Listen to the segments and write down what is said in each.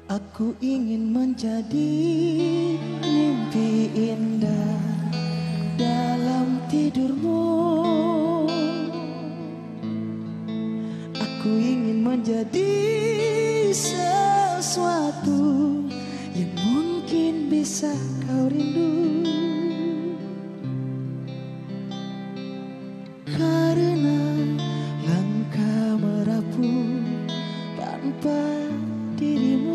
Aku ingin menjadi mimpi indah dalam tidurmu. Aku ingin menjadi sesuatu yang mungkin bisa kau rindu. Karena langkah merapu tanpa dirimu.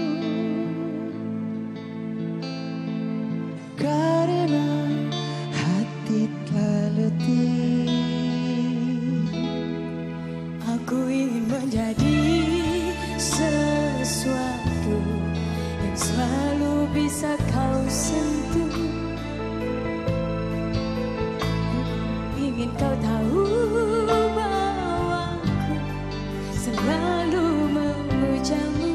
Karena hati telah letih. Aku ingin menjadi sesuatu yang selalu bisa kau sentuh. Ingin kau tahu bahwa aku selalu memujamu.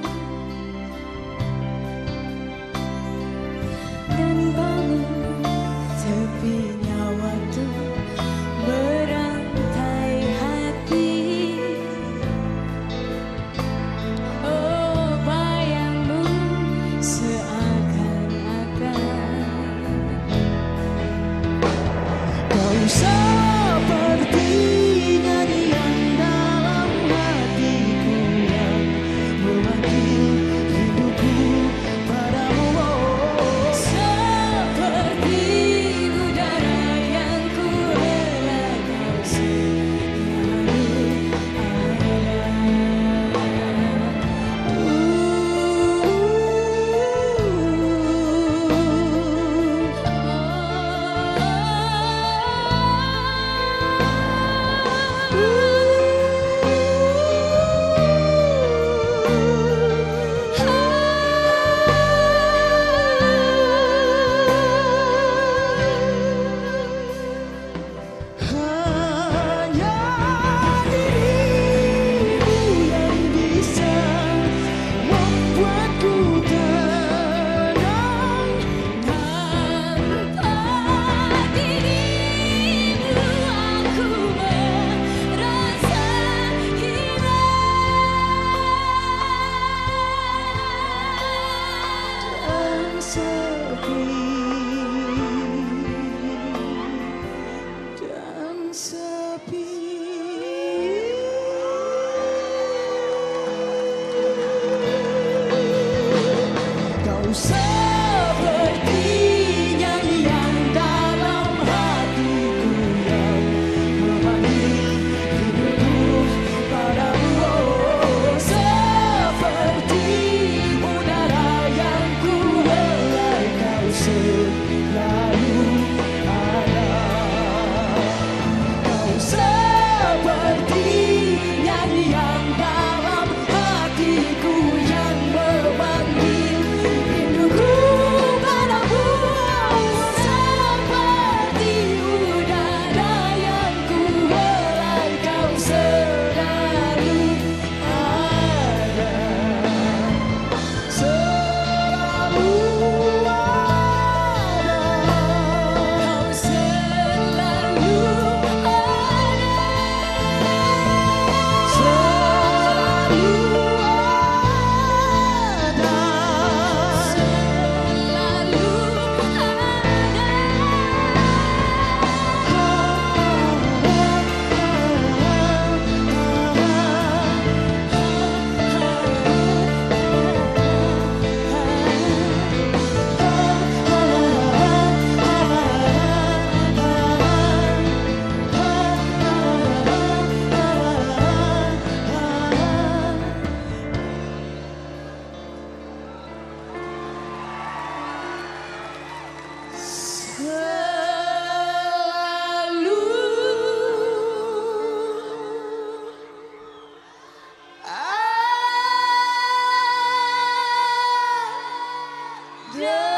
Dan bangun tepinya waktu berantai hati. Oh, bayangmu seakan-akan Kau seperti nyanyian dalam hatiku yang memanggil rinduku padamu. seperti udara yang ku hela, kau selalu Hanya dirimu yang bisa membuatku tenang. tanpa dirimu aku merasa Dan sepi, dan sepi. Kau seperti nyanyian dalam hatiku yang memanggil rinduku padamu. Seperti udara yang ku helai, kau selalu ada. Kau seperti nyanyian dalam hatiku yang memanggil rinduku padamu. Seperti udara yang ku helai, kau selalu ada. Selalu ada. kau selalu ada.